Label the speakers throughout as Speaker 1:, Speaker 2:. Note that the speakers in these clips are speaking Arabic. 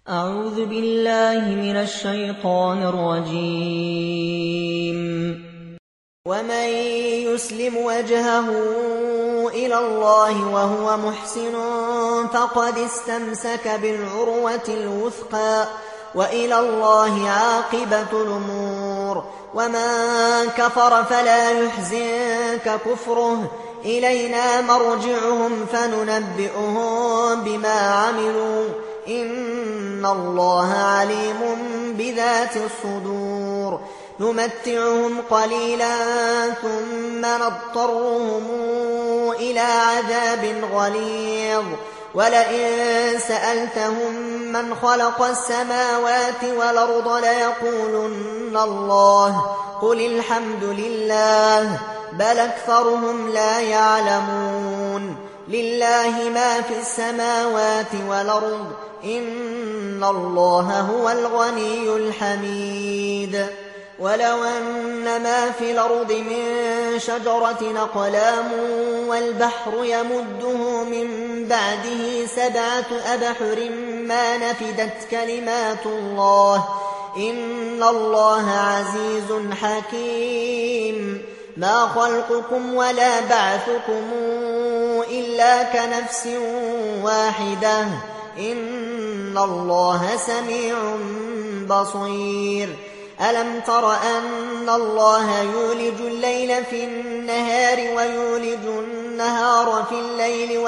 Speaker 1: أعوذ بالله من الشيطان الرجيم. ومن يسلم وجهه إلى الله وهو محسن فقد استمسك بالعروة الوثقى وإلى الله عاقبة الأمور. ومن كفر فلا يحزنك كفره، إلينا مرجعهم فننبئهم بما عملوا، إن الله عليم بذات الصدور. نمتعهم قليلا ثم نضطرهم إلى عذاب غليظ. ولئن سألتهم من خلق السماوات والأرض ليقولن الله، قل الحمد لله، بل أكثرهم لا يعلمون. لله ما في السماوات والأرض، إن الله هو الغني الحميد. ولو أن ما في الأرض من شجرة أقلام والبحر يمده من بعده 7 أبحر ما نفدت كلمات الله، إن الله عزيز حكيم. ما خلقكم ولا بعثكم إلا كنفس واحدة، إن الله سميع بصير. ألم تر أن الله يولج الليل في النهار ويولج النهار في الليل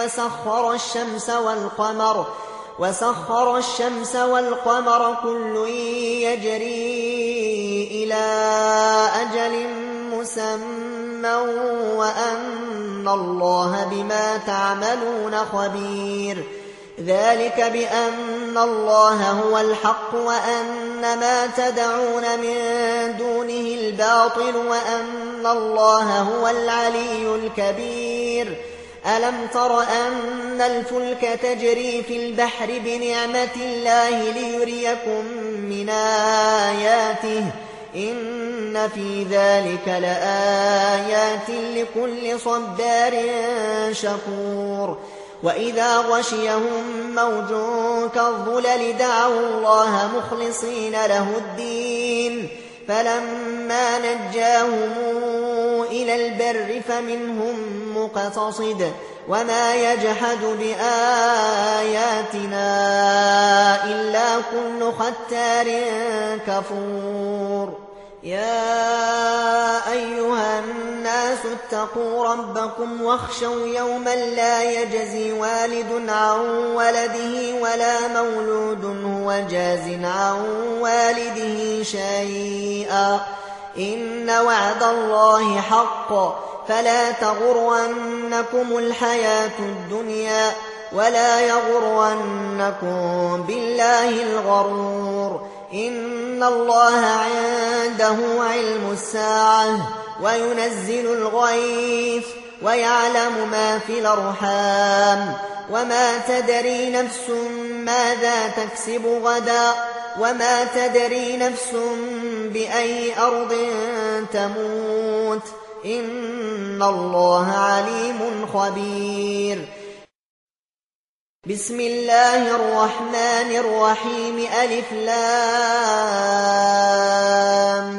Speaker 1: وسخر الشمس والقمر كل يجري إلى أجل مسمى وأن الله بما تعملون خبير. ذلك بأن الله هو الحق وأن ما تدعون من دونه الباطل وأن الله هو العلي الكبير. ألم تر أن الفلك تجري في البحر بنعمة الله ليريكم من آياته، إن في ذلك لآيات لكل صبار شكور. وإذا غشيهم موج كالظلل دعوا الله مخلصين له الدين، فلما نجاهم إلى البر فمنهم مقتصد، وما يجحد بآياتنا إلا كل ختار كفور. يا أيها الناس اتقوا ربكم واخشوا يوما لا يجزي والد عن ولده ولا مولود هو جاز عن والده شيئا، إن وعد الله حق، فلا تغرنكم الحياة الدنيا ولا يغرنكم بالله الغرور. إن الله عنده علم الساعة وينزل الغيث ويعلم ما في الأرحام، وما تدري نفس ماذا تكسب غدا، وما تدري نفس بأي أرض تموت، إن الله عليم خبير. بسم الله الرحمن الرحيم. ألف لام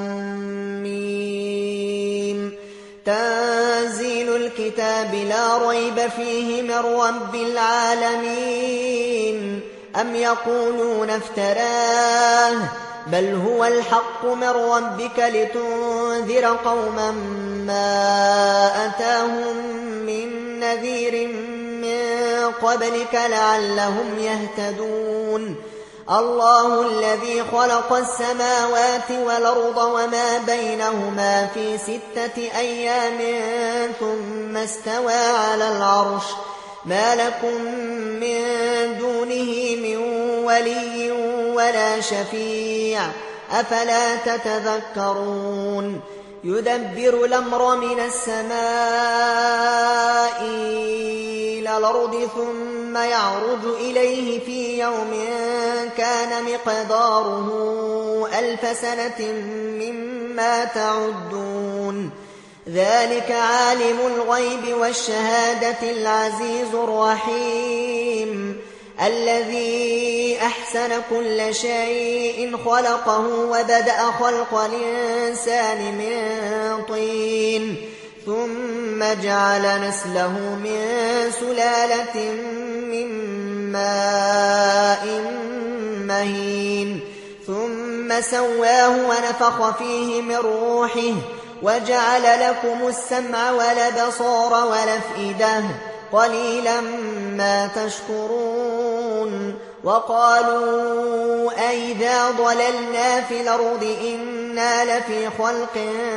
Speaker 1: ميم. تنزيل الكتاب لا ريب فيه من رب العالمين. أم يقولون افتراه، بل هو الحق من ربك لتنذر قوما ما أتاهم من نذير من قبلك لعلهم يهتدون. الله الذي خلق السماوات والأرض وما بينهما في 6 أيام ثم استوى على العرش، ما لكم من دونه من ولي ولا شفيع، أفلا تتذكرون. يدبر الأمر من السماء إلى الأرض ثم يعرج إليه في يوم كان مقداره 1000 سنة مما تعدون. ذلك عالم الغيب والشهادة العزيز الرحيم الذي أحسن أحسن كل شيء خلقه وبدأ خلق الإنسان من طين ثم جعل نسله من سلالة من ماء مهين ثم سواه ونفخ فيه من روحه وجعل لكم السمع والأبصار والأفئدة قليلا ما تشكرون وقالوا أئذا ضللنا في الأرض إنا لفي خلق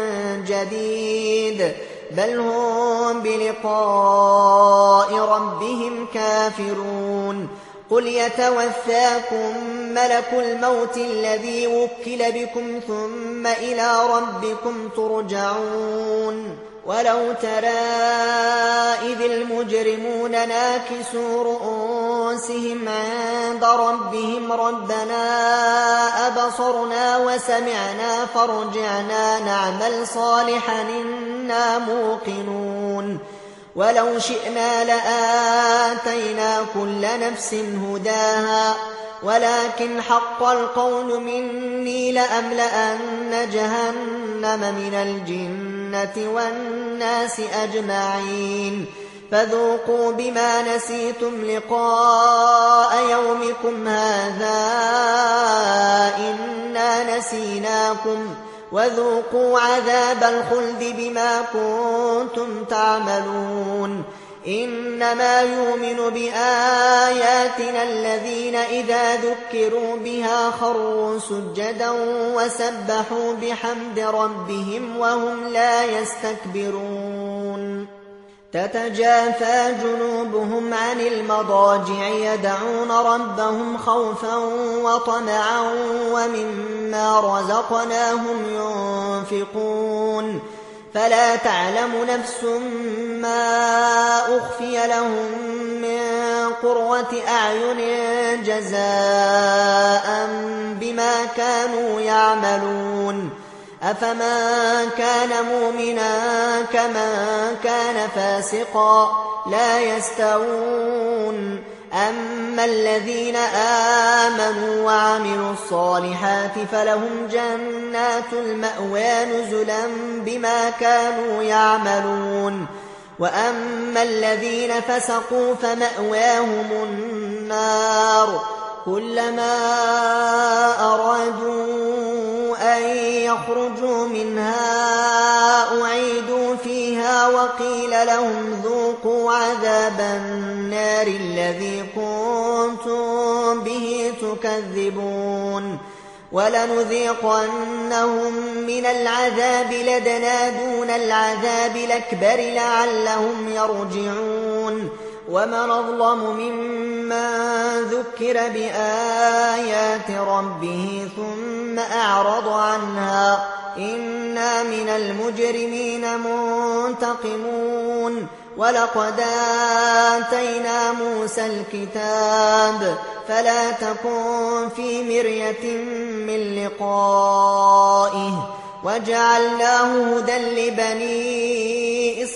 Speaker 1: جديد بل هم بلقاء ربهم كافرون قل يتوفاكم ملك الموت الذي وكل بكم ثم إلى ربكم ترجعون ولو ترى إذ المجرمون ناكسوا رؤوسهم عند ربهم ربنا أبصرنا وسمعنا فارجعنا نعمل صالحا إنا موقنون ولو شئنا لآتينا كل نفس هداها ولكن حق القول مني لأملأن جهنم من الجنة والناس أجمعين فذوقوا بما نسيتم لقاء يومكم هذا إنا نسيناكم وذوقوا عذاب الخلد بما كنتم تعملون إنما يؤمن بآياتنا الذين إذا ذكروا بها خروا سجدا وسبحوا بحمد ربهم وهم لا يستكبرون تتجافى جنوبهم عن المضاجع يدعون ربهم خوفا وطمعا ومما رزقناهم ينفقون فلا تعلم نفس ما أخفي لهم من قرة أعين جزاء بما كانوا يعملون أفمن كان مؤمنا كمن كان فاسقا لا يستوون أما الذين آمنوا وعملوا الصالحات فلهم جنات المأوى نزلا بما كانوا يعملون وأما الذين فسقوا فمأواهم النار كلما أرادوا أن يخرجوا منها أعيدوا فيها وقيل لهم ذوقوا عذاب النار الذي كنتم به تكذبون ولنذيقنهم من العذاب لدنا دون العذاب الأكبر لعلهم يرجعون ومن أظلم ممن ذكر بآيات ربه ثم أعرض عنها إنا من المجرمين منتقمون ولقد آتينا موسى الكتاب فلا تكن في مرية من لقائه وجعلناه هدى لبني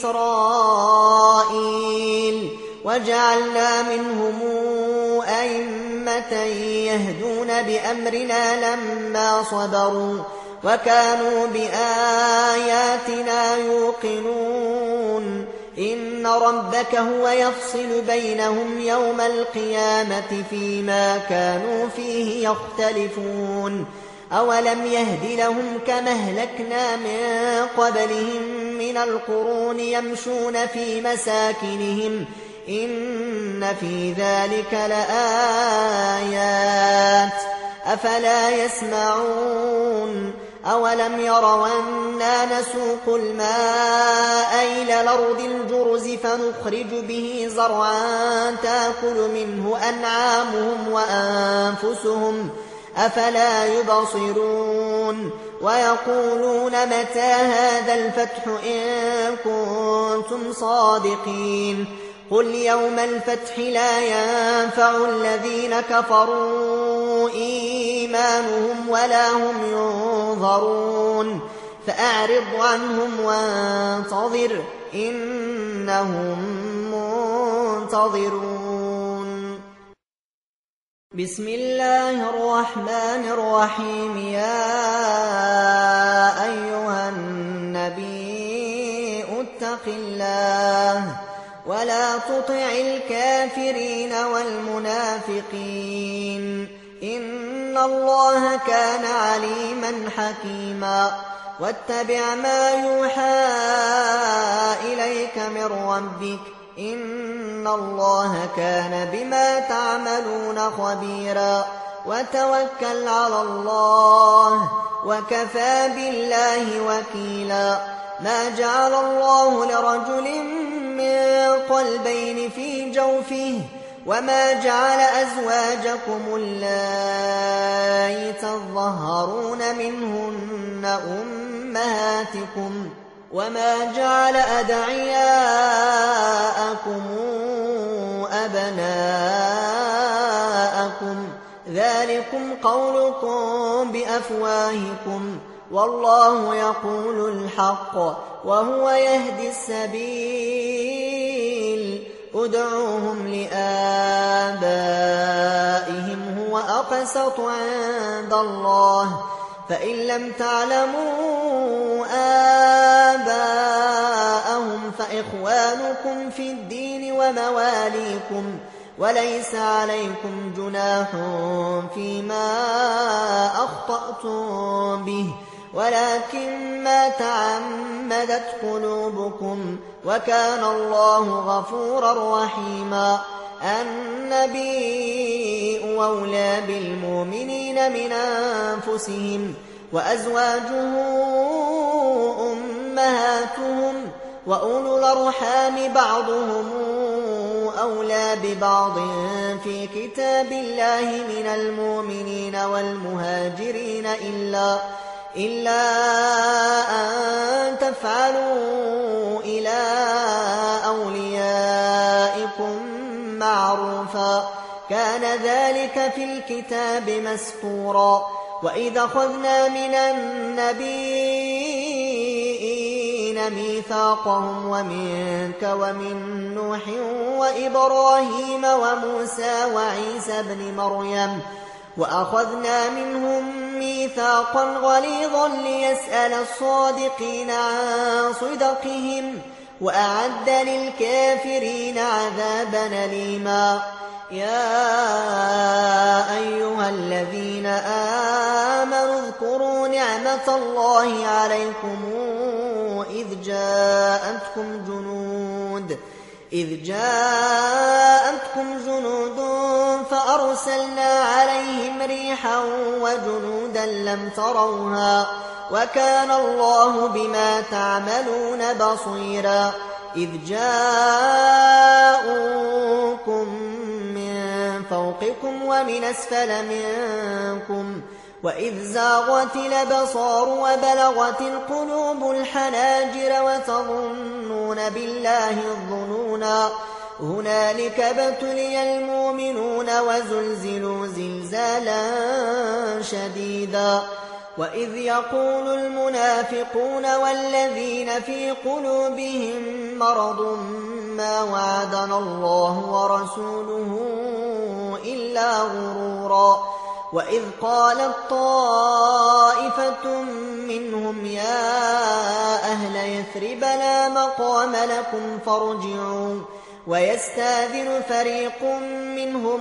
Speaker 1: إسرائيل وجعلنا منهم أئمة يهدون بأمرنا لما صبروا وكانوا بآياتنا يوقنون إن ربك هو يفصل بينهم يوم القيامة فيما كانوا فيه يختلفون أولم يهد لهم كما أهلكنا من قبلهم من القرون يمشون في مساكنهم إن في ذلك لآيات أفلا يسمعون أولم يروا أنا نسوق الماء إلى الأرض الجرز فنخرج به زرعا تأكل منه أنعامهم وأنفسهم أفلا يبصرون ويقولون متى هذا الفتح إن كنتم صادقين قل يوم الفتح لا ينفع الذين كفروا إيمانهم ولا هم ينظرون فأعرض عنهم وانتظر إنهم منتظرون بسم الله الرحمن الرحيم يا أيها النبي اتق الله ولا تطع الكافرين والمنافقين إن الله كان عليما حكيما واتبع ما يوحى إليك من ربك إن الله كان بما تعملون خبيرا وتوكل على الله وكفى بالله وكيلا ما جعل الله لرجل من قلبين في جوفه وما جعل أزواجكم اللائي تظهرون منهن أمهاتكم وما جعل أدعياءكم أبناءكم ذلكم قولكم بأفواهكم والله يقول الحق وهو يهدي السبيل ادعوهم لآبائهم هو أقسط عند الله فإن لم تعلموا آباءهم فإخوانكم في الدين ومواليكم وليس عليكم جناح فيما أخطأتم به ولكن ما تعمدت قلوبكم وكان الله غفورا رحيما النبي أولى بالمؤمنين من أنفسهم وأزواجه أمهاتهم وأولو الأرحام بعضهم أولى ببعض في كتاب الله من المؤمنين والمهاجرين إلا أن تفعلوا إلى أوليائكم معروفا كان ذلك في الكتاب مسطورا وإذا أخذنا من النبيين ميثاقهم ومنك ومن نوح وإبراهيم وموسى وعيسى بن مريم وأخذنا منهم ميثاقا غليظا ليسأل الصادقين عن صدقهم وأعد للكافرين عذابا أليما يا أيها الذين آمنوا اذكروا نعمة الله عليكم إذ جاءتكم جنود فأرسلنا عليهم ريحا وجنودا لم تروها وكان الله بما تعملون بصيرا إذ جاءوكم من فوقكم ومن أسفل منكم وإذ زاغت الأبصار وبلغت القلوب الحناجر وتظنون بالله الظنونا هنالك ابتلي المؤمنون وزلزلوا زلزالا شديدا وإذ يقول المنافقون والذين في قلوبهم مرض ما وعدنا الله ورسوله إلا غرورا وإذ قالت طائفة منهم يا أهل يثرب لا مقام لكم فارجعوا ويستاذن فريق منهم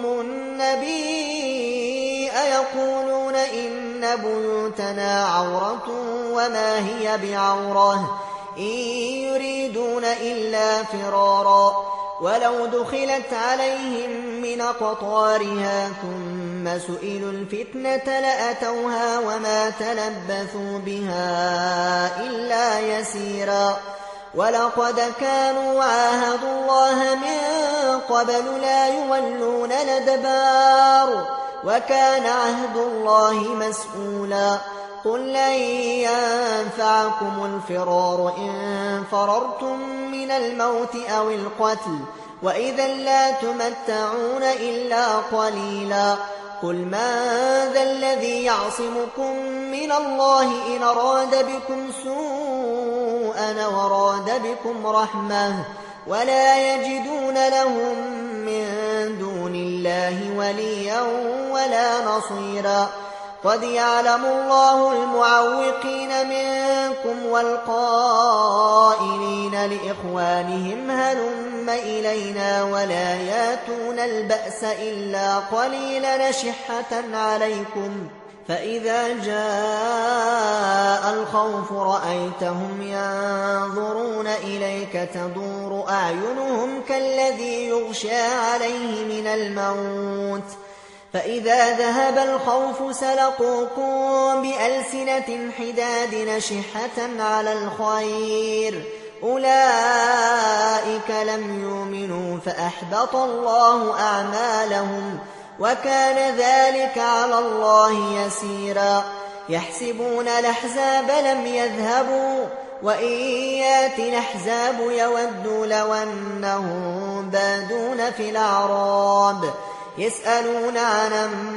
Speaker 1: النبي يقولون إن بيوتنا عورة وما هي بعورة إن يريدون إلا فرارا ولو دخلت عليهم من أقطارها ثم سئلوا الفتنة لأتوها وما تلبثوا بها إلا يسيرا ولقد كانوا عاهدوا الله من قبل لا يولون الأدبار وكان عهد الله مسؤولا قل لن ينفعكم الفرار إن فررتم من الموت أو القتل وإذا لا تمتعون إلا قليلا قل من ذا الذي يعصمكم من الله إن أراد بكم سوءا وراد بكم رحمة ولا يجدون لهم من دون الله الله وليا ولا نصيرا. قد يعلم الله المعوقين منكم والقائلين لإخوانهم هلم إلينا ولا ياتون البأس إلا قليلا شحة عليكم. فإذا جاء الخوف رأيتهم ينظرون إليك تدور أعينهم كالذي يغشى عليه من الموت. فإذا ذهب الخوف سلقوكم بألسنة حداد نشحة على الخير. أولئك لم يؤمنوا فأحبط الله أعمالهم وكان ذلك على الله يسيرا. يحسبون الأحزاب لم يذهبوا وإن يأتي الأحزاب يودوا لو أنهم بادون في الأعراب يسألون عن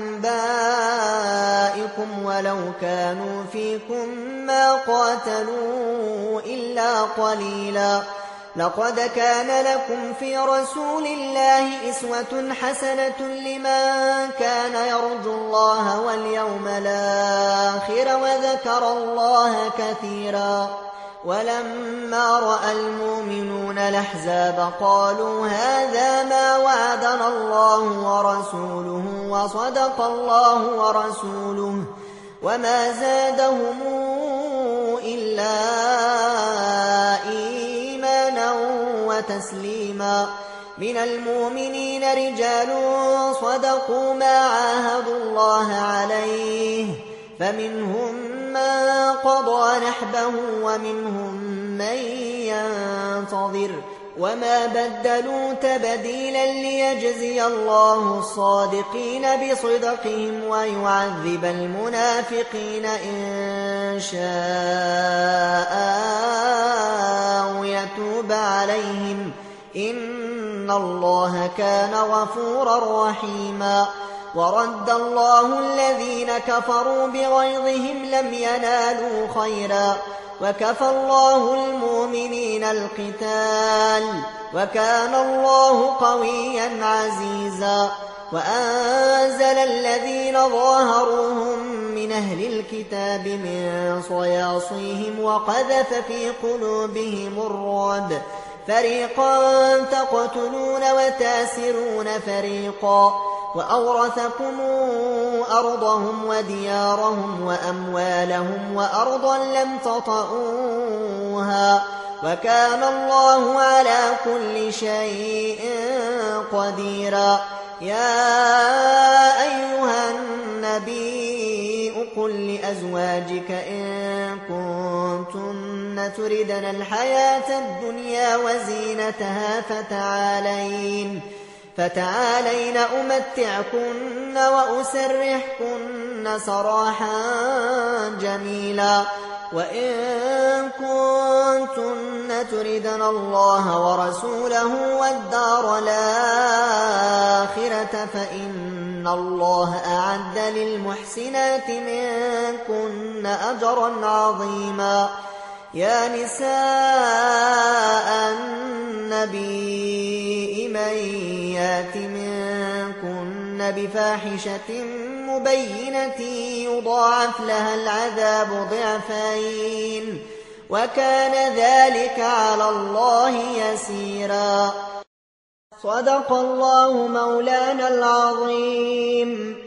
Speaker 1: أنبائكم ولو كانوا فيكم ما قاتلوا إلا قليلا. لقد كان لكم في رسول الله أسوة حسنة لمن كان يرجو الله واليوم الآخر وذكر الله كثيرا. ولما رأى المؤمنون الأحزاب قالوا هذا ما وعدنا الله ورسوله وصدق الله ورسوله وما زادهم إلا إيمانا وتسليما. من المؤمنين رجال صدقوا ما عاهدوا الله عليه فمنهم من قضى نحبه ومنهم من ينتظر وما بدلوا تبديلا ليجزي الله الصادقين بصدقهم ويعذب المنافقين إن شاء أو يتوب عليهم إن الله كان غفورا رحيما. ورد الله الذين كفروا بغيظهم لم ينالوا خيرا وكفى الله المؤمنين القتال وكان الله قويا عزيزا. وأنزل الذين ظاهروهم من أهل الكتاب من صياصيهم وقذف في قلوبهم الرعب فريقا تقتلون وتاسرون فريقا وأورثكم أرضهم وديارهم وأموالهم وأرضا لم تطئوها وكان الله على كل شيء قديرا. يا أيها النبي قل لأزواجك إن كنتن تردن الحياة الدنيا وزينتها فتعالين أمتعكن وأسرحكن سراحا جميلا. وإن كنتن تردن الله ورسوله والدار الآخرة فإن الله أعد للمحسنات منكن أجرا عظيما. يا نساء النبي من يات منكن بفاحشة مبينة يضاعف لها العذاب ضعفين وكان ذلك على الله يسيرا. صدق الله مولانا العظيم.